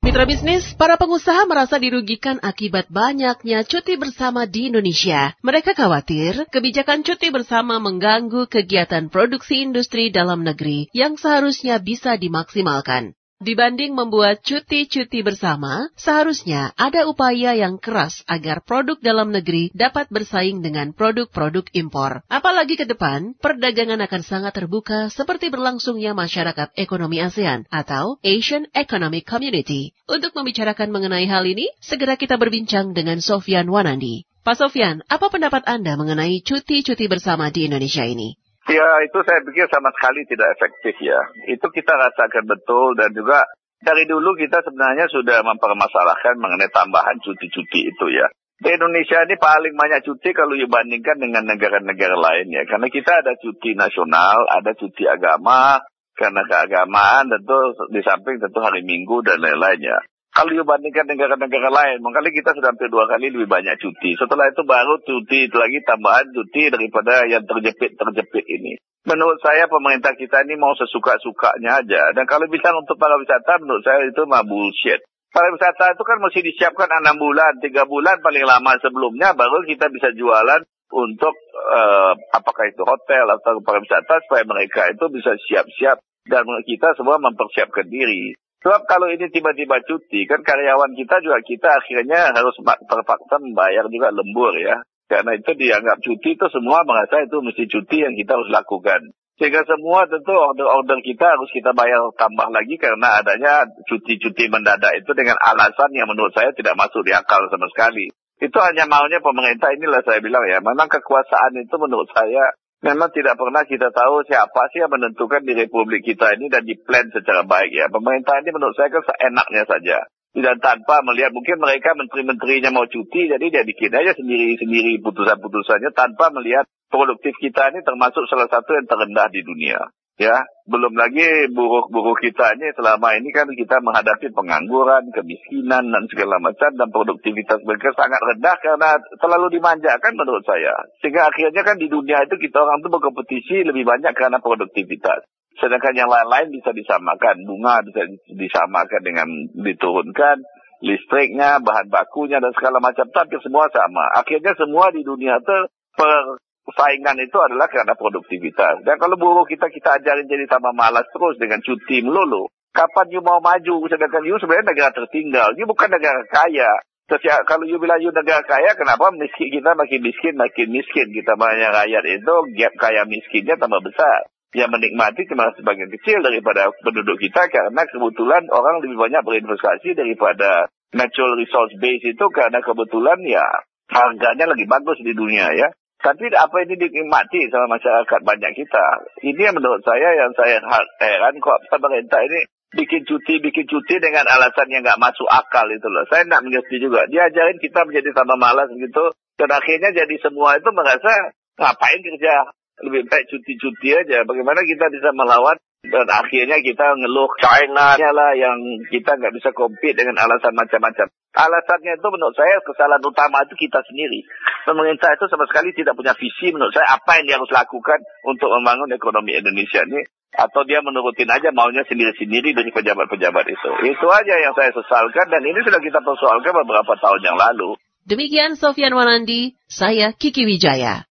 Mitra bisnis, para pengusaha merasa dirugikan akibat banyaknya cuti bersama di Indonesia. Mereka khawatir kebijakan cuti bersama mengganggu kegiatan produksi industri dalam negeri yang seharusnya bisa dimaksimalkan. Dibanding membuat cuti-cuti bersama, seharusnya ada upaya yang keras agar produk dalam negeri dapat bersaing dengan produk-produk impor. Apalagi ke depan, perdagangan akan sangat terbuka seperti berlangsungnya masyarakat ekonomi ASEAN atau Asian Economic Community. Untuk membicarakan mengenai hal ini, segera kita berbincang dengan Sofyan Wanandi. Pak Sofyan, apa pendapat Anda mengenai cuti-cuti bersama di Indonesia ini? Ya, itu saya pikir sama sekali tidak efektif ya. Itu kita rasakan betul dan juga dari dulu kita sebenarnya sudah mempermasalahkan mengenai tambahan cuti-cuti itu ya. Di Indonesia ini paling banyak cuti kalau dibandingkan dengan negara-negara lain ya. Karena kita ada cuti nasional, ada cuti agama, karena keagamaan tentu di samping tentu hari Minggu dan lain-lainnya. Kalau dibandingkan negara-negara lain, makanya kita sudah hampir 2 kali lebih banyak cuti. Setelah itu baru cuti, itu lagi tambahan cuti daripada yang terjepit ini. Menurut saya pemerintah kita ini mau sesuka-sukanya aja. Dan kalau bilang untuk para wisata, menurut saya itu mah bullshit. Para wisata itu kan mesti disiapkan 6 bulan, 3 bulan paling lama sebelumnya, baru kita bisa jualan untuk apakah itu hotel atau para wisata, supaya mereka itu bisa siap-siap. Dan kita semua mempersiapkan diri. Sebab kalau ini tiba-tiba cuti, kan karyawan kita juga kita akhirnya harus terpaksa membayar juga lembur ya. Karena itu dianggap cuti itu semua merasa itu mesti cuti yang kita harus lakukan. Sehingga semua tentu order-order kita harus kita bayar tambah lagi karena adanya cuti-cuti mendadak itu dengan alasan yang menurut saya tidak masuk di akal sama sekali. Itu hanya maunya pemerintah, inilah saya bilang ya. Memang kekuasaan itu menurut saya memang tidak pernah kita tahu siapa sih yang menentukan di Republik kita ini dan diplan secara baik ya. Pemerintah ini menurut saya kan seenaknya saja. Dan tanpa melihat, mungkin mereka menteri-menterinya mau cuti, jadi dia bikin aja sendiri-sendiri putusan-putusannya tanpa melihat produktif kita ini termasuk salah satu yang terendah di dunia. Ya, belum lagi buruh-buruh kita ini selama ini kan kita menghadapi pengangguran, kemiskinan dan segala macam, dan produktivitas mereka sangat rendah karena terlalu dimanjakan menurut saya. Sehingga akhirnya kan di dunia itu kita orang itu berkompetisi lebih banyak karena produktivitas. Sedangkan yang lain-lain bisa disamakan, bunga bisa disamakan dengan diturunkan, listriknya, bahan bakunya dan segala macam, tapi semua sama. Akhirnya semua di dunia itu persaingan itu adalah karena produktivitas. Dan kalau buruh kita ajarin jadi tambah malas terus dengan cuti melulu, kapan you mau maju? Sedangkan you sebenarnya negara tertinggal, you bukan negara kaya. Terus ya, kalau you bilang you negara kaya, kenapa kita makin miskin? Kita banyak rakyat itu, gap kaya miskinnya tambah besar. Yang menikmati cuma sebagian kecil daripada penduduk kita karena kebetulan orang lebih banyak berinvestasi daripada natural resource base itu karena kebetulan ya harganya lagi bagus di dunia ya. Tapi apa ini dinikmati sama masyarakat banyak kita? Ini yang menurut saya yang saya heran kok pemerintah ini bikin cuti dengan alasan yang nggak masuk akal itu loh. Saya nggak mengerti juga. Dia ajarin kita menjadi tambah malas gitu dan akhirnya jadi semua itu merasa ngapain kerja. Lebih baik cuti-cuti aja. Bagaimana kita bisa melawan dan akhirnya kita ngeluh China lah yang kita nggak bisa compete dengan alasan macam-macam. Alasannya itu menurut saya kesalahan utama itu kita sendiri. Pemerintah itu sama sekali tidak punya visi menurut saya apa yang dia harus lakukan untuk membangun ekonomi Indonesia ini. Atau dia menurutin aja maunya sendiri-sendiri dari pejabat-pejabat itu. Itu aja yang saya sesalkan dan ini sudah kita persoalkan beberapa tahun yang lalu. Demikian Sofyan Wanandi, saya Kiki Wijaya.